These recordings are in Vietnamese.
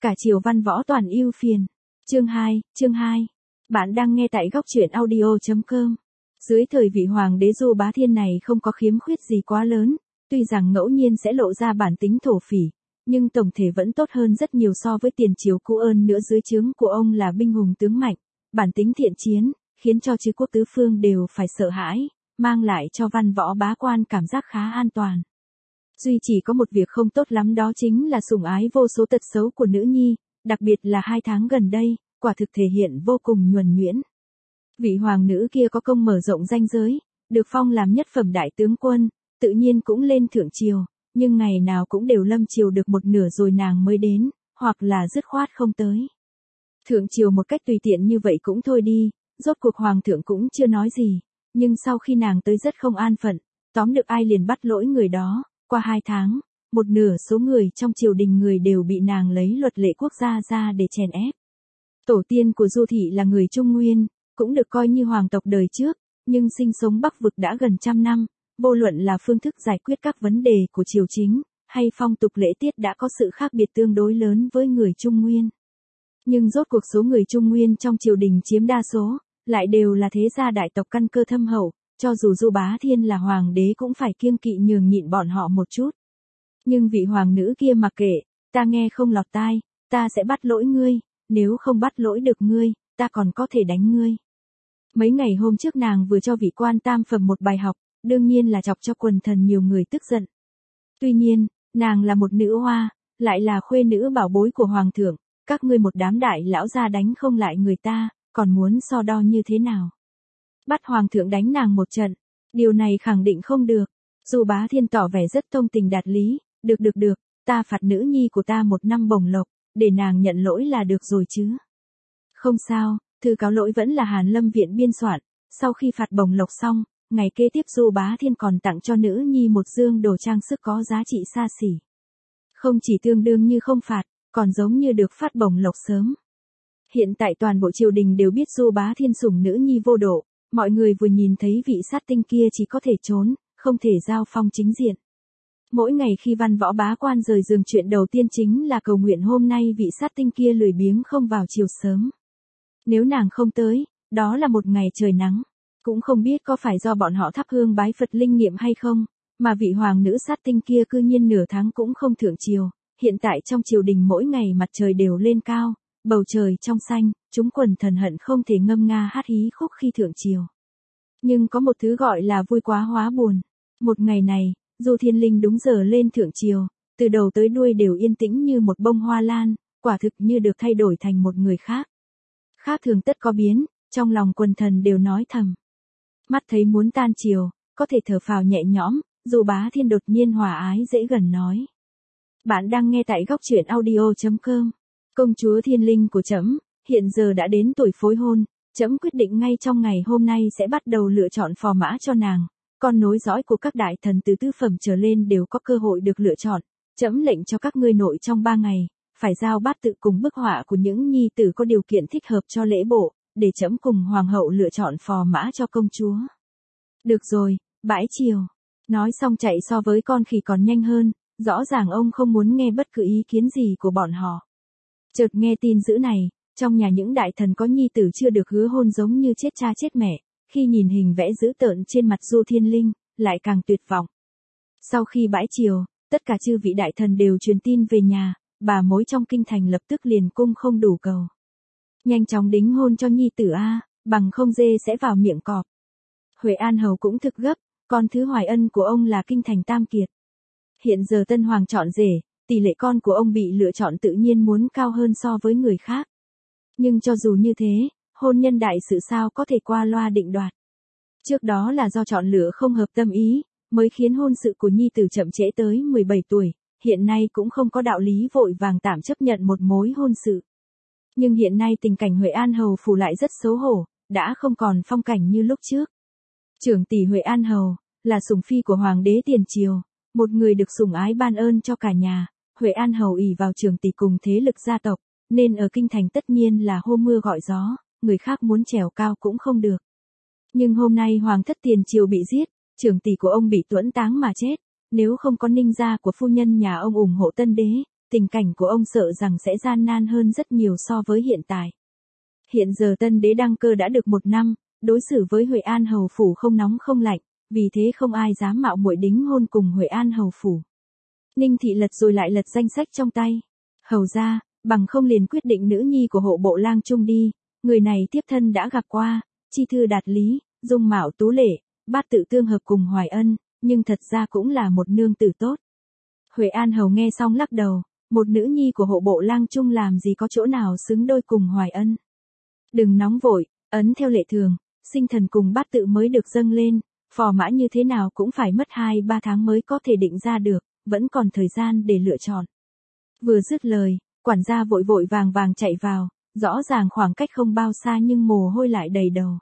Cả triều văn võ toàn ưu phiền. Chương 2. Bạn đang nghe tại góc truyện audio.com. Dưới thời vị hoàng đế Du Bá Thiên này không có khiếm khuyết gì quá lớn, tuy rằng ngẫu nhiên sẽ lộ ra bản tính thổ phỉ, nhưng tổng thể vẫn tốt hơn rất nhiều so với tiền triều cũ. Hơn nữa dưới trướng của ông là binh hùng tướng mạnh, bản tính thiện chiến, khiến cho chư quốc tứ phương đều phải sợ hãi, mang lại cho văn võ bá quan cảm giác khá an toàn. Duy chỉ có một việc không tốt lắm, đó chính là sủng ái vô số tật xấu của nữ nhi, đặc biệt là 2 tháng gần đây, quả thực thể hiện vô cùng nhuần nhuyễn. Vị hoàng nữ kia có công mở rộng ranh giới, được phong làm nhất phẩm đại tướng quân, tự nhiên cũng lên thượng triều, nhưng ngày nào cũng đều lâm triều được một nửa rồi nàng mới đến, hoặc là dứt khoát không tới. Thượng triều một cách tùy tiện như vậy cũng thôi đi, rốt cuộc hoàng thượng cũng chưa nói gì, nhưng sau khi nàng tới rất không an phận, tóm được ai liền bắt lỗi người đó. Qua 2 tháng, một nửa số người trong triều đình người đều bị nàng lấy luật lệ quốc gia ra để chèn ép. Tổ tiên của Du thị là người Trung Nguyên, cũng được coi như hoàng tộc đời trước, nhưng sinh sống Bắc vực đã gần 100 năm, vô luận là phương thức giải quyết các vấn đề của triều chính, hay phong tục lễ tiết đã có sự khác biệt tương đối lớn với người Trung Nguyên. Nhưng rốt cuộc số người Trung Nguyên trong triều đình chiếm đa số, lại đều là thế gia đại tộc căn cơ thâm hậu. Cho dù Du Bá Thiên là hoàng đế cũng phải kiêng kỵ nhường nhịn bọn họ một chút. Nhưng vị hoàng nữ kia mặc kệ, ta nghe không lọt tai, ta sẽ bắt lỗi ngươi, nếu không bắt lỗi được ngươi, ta còn có thể đánh ngươi. Mấy ngày hôm trước nàng vừa cho vị quan tam phẩm một bài học, đương nhiên là chọc cho quần thần nhiều người tức giận. Tuy nhiên, nàng là một nữ hoa, lại là khuê nữ bảo bối của hoàng thượng, các ngươi một đám đại lão gia đánh không lại người ta, còn muốn so đo như thế nào? Bắt hoàng thượng đánh nàng một trận, điều này khẳng định không được. Du Bá Thiên tỏ vẻ rất thông tình đạt lý, được, ta phạt nữ nhi của ta 1 năm bổng lộc, để nàng nhận lỗi là được rồi chứ. Không sao, thư cáo lỗi vẫn là Hàn Lâm viện biên soạn, sau khi phạt bổng lộc xong, ngày kế tiếp Du Bá Thiên còn tặng cho nữ nhi một dương đồ trang sức có giá trị xa xỉ. Không chỉ tương đương như không phạt, còn giống như được phát bổng lộc sớm. Hiện tại toàn bộ triều đình đều biết Du Bá Thiên sủng nữ nhi vô độ. Mọi người vừa nhìn thấy vị sát tinh kia chỉ có thể trốn, không thể giao phong chính diện. Mỗi ngày khi văn võ bá quan rời giường, chuyện đầu tiên chính là cầu nguyện hôm nay vị sát tinh kia lười biếng không vào chiều sớm. Nếu nàng không tới, đó là một ngày trời nắng. Cũng không biết có phải do bọn họ thắp hương bái Phật linh nghiệm hay không, mà vị hoàng nữ sát tinh kia cư nhiên nửa tháng cũng không thượng triều. Hiện tại trong triều đình mỗi ngày mặt trời đều lên cao, bầu trời trong xanh, chúng quần thần hận không thể ngâm nga hát hí khúc khi thượng triều. Nhưng có một thứ gọi là vui quá hóa buồn. Một ngày này, Du Thiên Linh đúng giờ lên thượng triều, từ đầu tới đuôi đều yên tĩnh như một bông hoa lan, quả thực như được thay đổi thành một người khác. Khác thường tất có biến, trong lòng quần thần đều nói thầm. Mắt thấy muốn tan triều, có thể thở phào nhẹ nhõm, Du Bá Thiên đột nhiên hòa ái dễ gần nói. Bạn đang nghe tại góc truyện audio.com. Công chúa Thiên Linh của trẫm hiện giờ đã đến tuổi phối hôn, trẫm quyết định ngay trong ngày hôm nay sẽ bắt đầu lựa chọn phò mã cho nàng. Con nối dõi của các đại thần từ tứ phẩm trở lên đều có cơ hội được lựa chọn. Trẫm lệnh cho các ngươi nội trong 3 ngày, phải giao bát tự cùng bức họa của những nhi tử có điều kiện thích hợp cho lễ bộ, để trẫm cùng hoàng hậu lựa chọn phò mã cho công chúa. Được rồi, bãi triều. Nói xong chạy so với con khỉ còn nhanh hơn, rõ ràng ông không muốn nghe bất cứ ý kiến gì của bọn họ. Chợt nghe tin dữ này, trong nhà những đại thần có nhi tử chưa được hứa hôn giống như chết cha chết mẹ, khi nhìn hình vẽ dữ tợn trên mặt Du Thiên Linh, lại càng tuyệt vọng. Sau khi bãi triều, tất cả chư vị đại thần đều truyền tin về nhà, bà mối trong kinh thành lập tức liền cung không đủ cầu. Nhanh chóng đính hôn cho nhi tử a, bằng không dê sẽ vào miệng cọp. Huệ An hầu cũng thực gấp, con thứ Hoài Ân của ông là kinh thành tam kiệt. Hiện giờ tân hoàng chọn rể, tỷ lệ con của ông bị lựa chọn tự nhiên muốn cao hơn so với người khác. Nhưng cho dù như thế, hôn nhân đại sự sao có thể qua loa định đoạt. Trước đó là do chọn lựa không hợp tâm ý, mới khiến hôn sự của nhi tử chậm trễ tới 17 tuổi, hiện nay cũng không có đạo lý vội vàng tạm chấp nhận một mối hôn sự. Nhưng hiện nay tình cảnh Huệ An hầu phủ lại rất xấu hổ, đã không còn phong cảnh như lúc trước. Trưởng tỷ Huệ An hầu là sủng phi của hoàng đế tiền triều, một người được sủng ái ban ơn cho cả nhà. Huệ An hầu ỷ vào trưởng tỷ cùng thế lực gia tộc, nên ở kinh thành tất nhiên là hô mưa gọi gió, người khác muốn trèo cao cũng không được. Nhưng hôm nay hoàng thất tiền triều bị giết, trưởng tỷ của ông bị tuẫn táng mà chết, nếu không có Ninh gia của phu nhân nhà ông ủng hộ tân đế, tình cảnh của ông sợ rằng sẽ gian nan hơn rất nhiều so với hiện tại. Hiện giờ tân đế đăng cơ đã được 1 năm, đối xử với Huệ An hầu phủ không nóng không lạnh, vì thế không ai dám mạo muội đính hôn cùng Huệ An hầu phủ. Ninh Thị lật rồi lại lật danh sách trong tay. Hầu ra, bằng không liền quyết định nữ nhi của hộ bộ lang trung đi, người này tiếp thân đã gặp qua, chi thư đạt lý, dung mạo tú lệ, bát tự tương hợp cùng Hoài Ân, nhưng thật ra cũng là một nương tử tốt. Huệ An hầu nghe xong lắc đầu, một nữ nhi của hộ bộ lang trung làm gì có chỗ nào xứng đôi cùng Hoài Ân. Đừng nóng vội, ấn theo lệ thường, sinh thần cùng bát tự mới được dâng lên, phò mã như thế nào cũng phải mất 2-3 tháng mới có thể định ra được, vẫn còn thời gian để lựa chọn. Vừa dứt lời, quản gia vội vội vàng vàng chạy vào, rõ ràng khoảng cách không bao xa nhưng mồ hôi lại đầy đầu.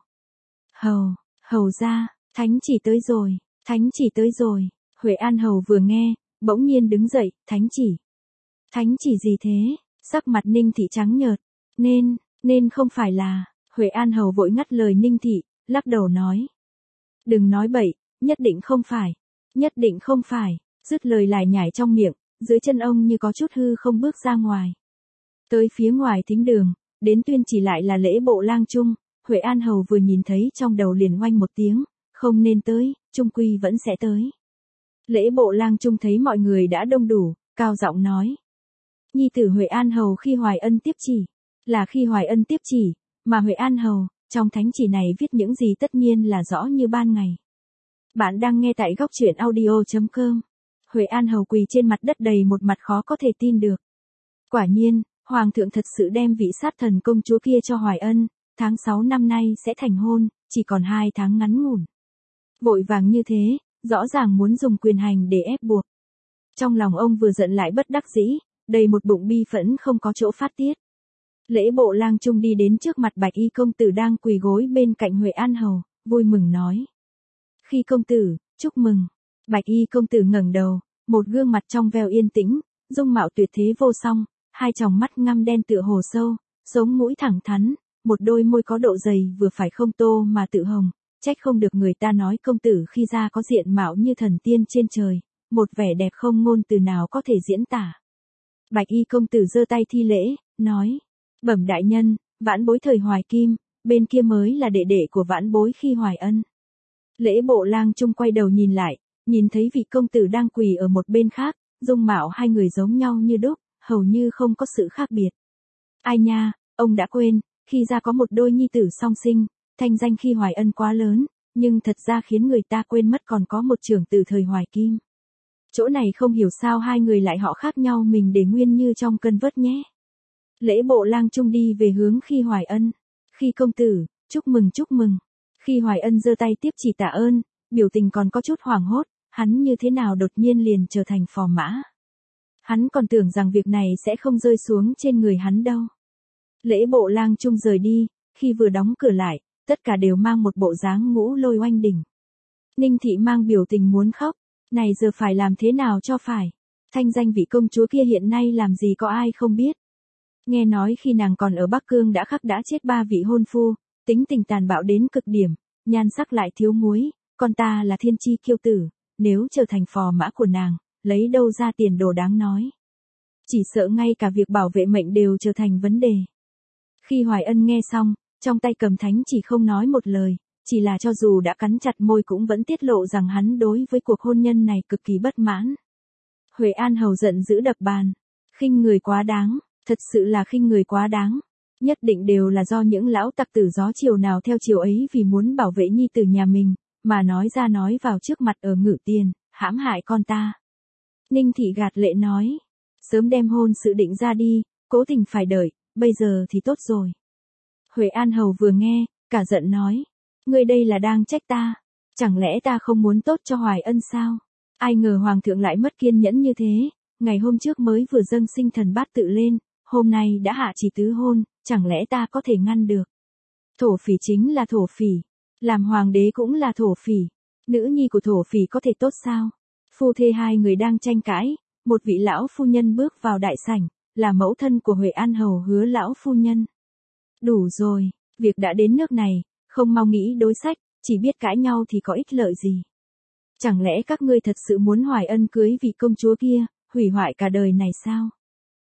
Hầu ra, thánh chỉ tới rồi, thánh chỉ tới rồi. Huệ An hầu vừa nghe, bỗng nhiên đứng dậy, thánh chỉ gì thế? Sắc mặt Ninh Thị trắng nhợt, nên không phải là. Huệ An hầu vội ngắt lời Ninh Thị, lắc đầu nói. Đừng nói bậy, nhất định không phải, dứt lời lại nhảy trong miệng, dưới chân ông như có chút hư không bước ra ngoài. Tới phía ngoài thính đường, đến tuyên chỉ lại là lễ bộ lang trung, Huệ An hầu vừa nhìn thấy trong đầu liền oanh một tiếng, không nên tới, trung quy vẫn sẽ tới. Lễ bộ lang trung thấy mọi người đã đông đủ, cao giọng nói. Nhi tử Huệ An hầu khi Hoài Ân tiếp chỉ, là khi Hoài Ân tiếp chỉ, mà Huệ An hầu, trong thánh chỉ này viết những gì tất nhiên là rõ như ban ngày. Bạn đang nghe tại góc truyện audio.com. Huệ An hầu quỳ trên mặt đất đầy một mặt khó có thể tin được. Quả nhiên, Hoàng thượng thật sự đem vị sát thần công chúa kia cho Hoài Ân, tháng 6 năm nay sẽ thành hôn, chỉ còn 2 tháng ngắn ngủn. Vội vàng như thế, rõ ràng muốn dùng quyền hành để ép buộc. Trong lòng ông vừa giận lại bất đắc dĩ, đầy một bụng bi phẫn không có chỗ phát tiết. Lễ bộ lang trung đi đến trước mặt Bạch Y công tử đang quỳ gối bên cạnh Huệ An hầu, vui mừng nói. Khi công tử, chúc mừng. Bạch Y công tử ngẩng đầu, một gương mặt trong veo yên tĩnh, dung mạo tuyệt thế vô song, hai tròng mắt ngăm đen tựa hồ sâu, sống mũi thẳng thắn, một đôi môi có độ dày vừa phải không tô mà tự hồng, trách không được người ta nói công tử khi ra có diện mạo như thần tiên trên trời, một vẻ đẹp không ngôn từ nào có thể diễn tả. Bạch Y công tử giơ tay thi lễ, nói, bẩm đại nhân, vãn bối thời Hoài Kim, bên kia mới là đệ đệ của vãn bối khi Hoài Ân. Lễ bộ lang trung quay đầu nhìn lại, nhìn thấy vị công tử đang quỳ ở một bên khác, dung mạo hai người giống nhau như đúc, hầu như không có sự khác biệt. Ai nha, ông đã quên, khi ra có một đôi nhi tử song sinh, thanh danh khi Hoài Ân quá lớn, nhưng thật ra khiến người ta quên mất còn có một trưởng tử thời Hoài Kim. Chỗ này không hiểu sao hai người lại họ khác nhau mình để nguyên như trong cân vớt nhé. Lễ bộ lang trung đi về hướng khi Hoài Ân. Khi công tử, chúc mừng chúc mừng. Khi Hoài Ân giơ tay tiếp chỉ tạ ơn, biểu tình còn có chút hoảng hốt, hắn như thế nào đột nhiên liền trở thành phò mã. Hắn còn tưởng rằng việc này sẽ không rơi xuống trên người hắn đâu. Lễ bộ lang trung rời đi, khi vừa đóng cửa lại, tất cả đều mang một bộ dáng ngũ lôi oanh đỉnh. Ninh Thị mang biểu tình muốn khóc, này giờ phải làm thế nào cho phải. Thanh danh vị công chúa kia hiện nay làm gì có ai không biết. Nghe nói khi nàng còn ở Bắc Cương đã khắc đã chết 3 vị hôn phu, tính tình tàn bạo đến cực điểm, nhan sắc lại thiếu muối, con ta là thiên chi kiêu tử, nếu trở thành phò mã của nàng, lấy đâu ra tiền đồ đáng nói. Chỉ sợ ngay cả việc bảo vệ mệnh đều trở thành vấn đề. Khi Hoài Ân nghe xong, trong tay cầm thánh chỉ không nói một lời, chỉ là cho dù đã cắn chặt môi cũng vẫn tiết lộ rằng hắn đối với cuộc hôn nhân này cực kỳ bất mãn. Huệ An hầu giận dữ đập bàn, khinh người quá đáng, thật sự là khinh người quá đáng. Nhất định đều là do những lão tặc tử gió chiều nào theo chiều ấy vì muốn bảo vệ nhi tử nhà mình, mà nói ra nói vào trước mặt ở Ngự Tiền, hãm hại con ta. Ninh Thị gạt lệ nói, sớm đem hôn sự định ra đi, cố tình phải đợi, bây giờ thì tốt rồi. Huệ An hầu vừa nghe, cả giận nói, ngươi đây là đang trách ta, chẳng lẽ ta không muốn tốt cho Hoài Ân sao? Ai ngờ Hoàng thượng lại mất kiên nhẫn như thế, ngày hôm trước mới vừa dâng sinh thần bát tự lên, hôm nay đã hạ chỉ tứ hôn, chẳng lẽ ta có thể ngăn được? Thổ phỉ chính là thổ phỉ, làm hoàng đế cũng là thổ phỉ, nữ nhi của thổ phỉ có thể tốt sao? Phu thê hai người đang tranh cãi, một vị lão phu nhân bước vào đại sảnh, là mẫu thân của Huệ An hầu Hứa lão phu nhân. Đủ rồi, việc đã đến nước này, không mau nghĩ đối sách, chỉ biết cãi nhau thì có ích lợi gì? Chẳng lẽ các ngươi thật sự muốn Hoài Ân cưới vị công chúa kia, hủy hoại cả đời này sao?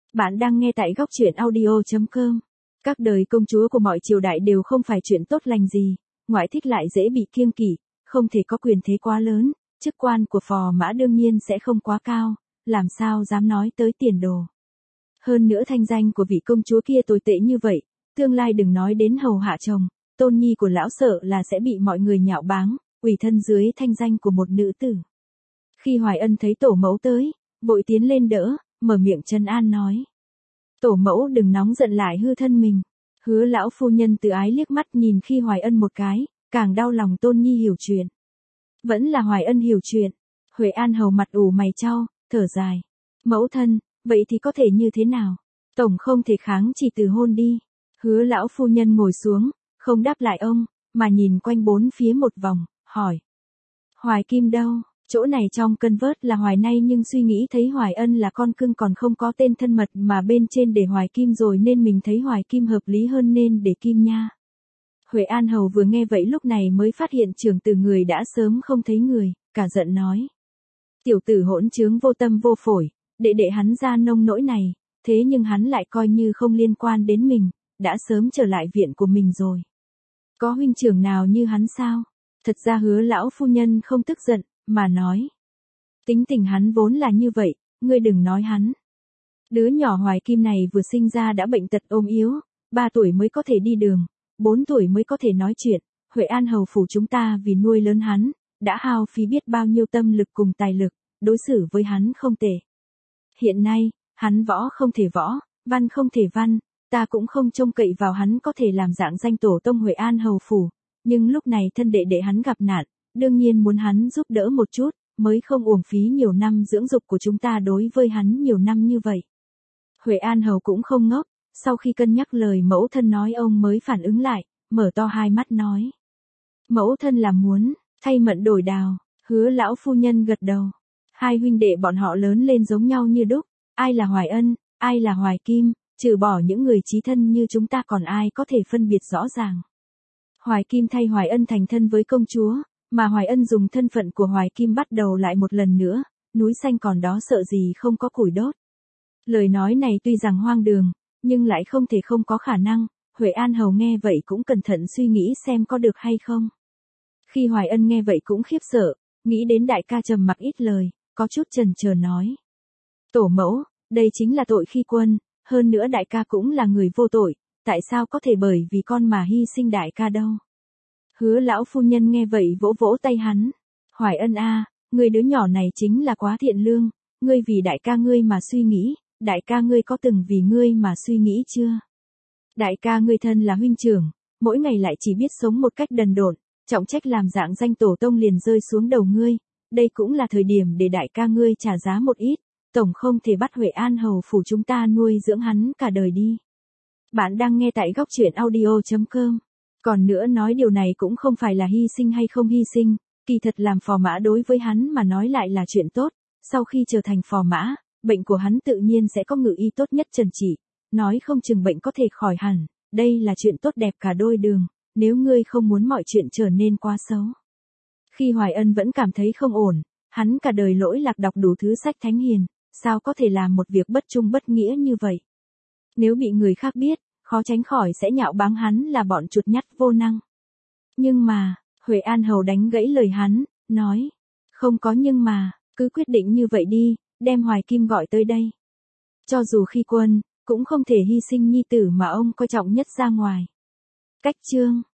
Bạn đang nghe tại góc truyện audio.com. Các đời công chúa của mọi triều đại đều không phải chuyện tốt lành gì, ngoại thích lại dễ bị kiêng kỵ, không thể có quyền thế quá lớn, chức quan của phò mã đương nhiên sẽ không quá cao, làm sao dám nói tới tiền đồ. Hơn nữa thanh danh của vị công chúa kia tồi tệ như vậy, tương lai đừng nói đến hầu hạ chồng, tôn nhi của lão sợ là sẽ bị mọi người nhạo báng, ủy thân dưới thanh danh của một nữ tử. Khi Hoài Ân thấy tổ mẫu tới, vội tiến lên đỡ, mở miệng trấn an nói. Tổ mẫu đừng nóng giận lại hư thân mình. Hứa lão phu nhân từ ái liếc mắt nhìn khi Hoài Ân một cái, càng đau lòng tôn nhi hiểu chuyện. Vẫn là Hoài Ân hiểu chuyện. Huệ An hầu mặt ủ mày chau, thở dài. Mẫu thân, vậy thì có thể như thế nào? Tổng không thể kháng chỉ từ hôn đi. Hứa lão phu nhân ngồi xuống, không đáp lại ông, mà nhìn quanh bốn phía một vòng, hỏi. Hoài Kim đâu? Chỗ này trong cân vớt là Hoài Nay nhưng suy nghĩ thấy Hoài Ân là con cưng còn không có tên thân mật mà bên trên để Hoài Kim rồi nên mình thấy Hoài Kim hợp lý hơn nên để Kim nha. Huệ An hầu vừa nghe vậy lúc này mới phát hiện trưởng tử người đã sớm không thấy người, cả giận nói. Tiểu tử hỗn trướng vô tâm vô phổi, đệ hắn ra nông nỗi này, thế nhưng hắn lại coi như không liên quan đến mình, đã sớm trở lại viện của mình rồi. Có huynh trưởng nào như hắn sao? Thật ra Hứa lão phu nhân không tức giận, mà nói. Tính tình hắn vốn là như vậy, ngươi đừng nói hắn. Đứa nhỏ Hoài Kim này vừa sinh ra đã bệnh tật ốm yếu, 3 tuổi mới có thể đi đường, 4 tuổi mới có thể nói chuyện, Huệ An hầu phủ chúng ta vì nuôi lớn hắn, đã hao phí biết bao nhiêu tâm lực cùng tài lực, đối xử với hắn không tệ. Hiện nay, hắn võ không thể võ, văn không thể văn, ta cũng không trông cậy vào hắn có thể làm dạng danh tổ tông Huệ An hầu phủ, nhưng lúc này thân đệ hắn gặp nạn, đương nhiên muốn hắn giúp đỡ một chút, mới không uổng phí nhiều năm dưỡng dục của chúng ta đối với hắn nhiều năm như vậy. Huệ An hầu cũng không ngốc, sau khi cân nhắc lời mẫu thân nói ông mới phản ứng lại, mở to hai mắt nói. Mẫu thân là muốn, thay mận đổi đào, Hứa lão phu nhân gật đầu. Hai huynh đệ bọn họ lớn lên giống nhau như đúc, ai là Hoài Ân, ai là Hoài Kim, trừ bỏ những người chí thân như chúng ta còn ai có thể phân biệt rõ ràng. Hoài Kim thay Hoài Ân thành thân với công chúa, mà Hoài Ân dùng thân phận của Hoài Kim bắt đầu lại một lần nữa, núi xanh còn đó sợ gì không có củi đốt. Lời nói này tuy rằng hoang đường, nhưng lại không thể không có khả năng, Huệ An hầu nghe vậy cũng cẩn thận suy nghĩ xem có được hay không. Khi Hoài Ân nghe vậy cũng khiếp sợ, nghĩ đến đại ca trầm mặc ít lời, có chút chần chờ nói. Tổ mẫu, đây chính là tội khi quân, hơn nữa đại ca cũng là người vô tội, tại sao có thể bởi vì con mà hy sinh đại ca đâu. Hứa lão phu nhân nghe vậy vỗ vỗ tay hắn. Hoài Ân a, ngươi đứa nhỏ này chính là quá thiện lương, ngươi vì đại ca ngươi mà suy nghĩ, đại ca ngươi có từng vì ngươi mà suy nghĩ chưa? Đại ca ngươi thân là huynh trưởng, mỗi ngày lại chỉ biết sống một cách đần độn, trọng trách làm dạng danh tổ tông liền rơi xuống đầu ngươi, đây cũng là thời điểm để đại ca ngươi trả giá một ít, tổng không thể bắt Huệ An hầu phủ chúng ta nuôi dưỡng hắn cả đời đi. Bạn đang nghe tại góc truyện audio.com. Còn nữa nói điều này cũng không phải là hy sinh hay không hy sinh, kỳ thật làm phò mã đối với hắn mà nói lại là chuyện tốt, sau khi trở thành phò mã, bệnh của hắn tự nhiên sẽ có ngự y tốt nhất trần trị, nói không chừng bệnh có thể khỏi hẳn, đây là chuyện tốt đẹp cả đôi đường, nếu ngươi không muốn mọi chuyện trở nên quá xấu. Khi Hoài Ân vẫn cảm thấy không ổn, hắn cả đời lỗi lạc đọc đủ thứ sách thánh hiền, sao có thể làm một việc bất trung bất nghĩa như vậy. Nếu bị người khác biết, khó tránh khỏi sẽ nhạo báng hắn là bọn chuột nhắt vô năng. Nhưng mà, Huệ An hầu đánh gãy lời hắn, nói, không có nhưng mà, cứ quyết định như vậy đi, đem Hoài Kim gọi tới đây. Cho dù khi quân, cũng không thể hy sinh nhi tử mà ông coi trọng nhất ra ngoài. Cách chương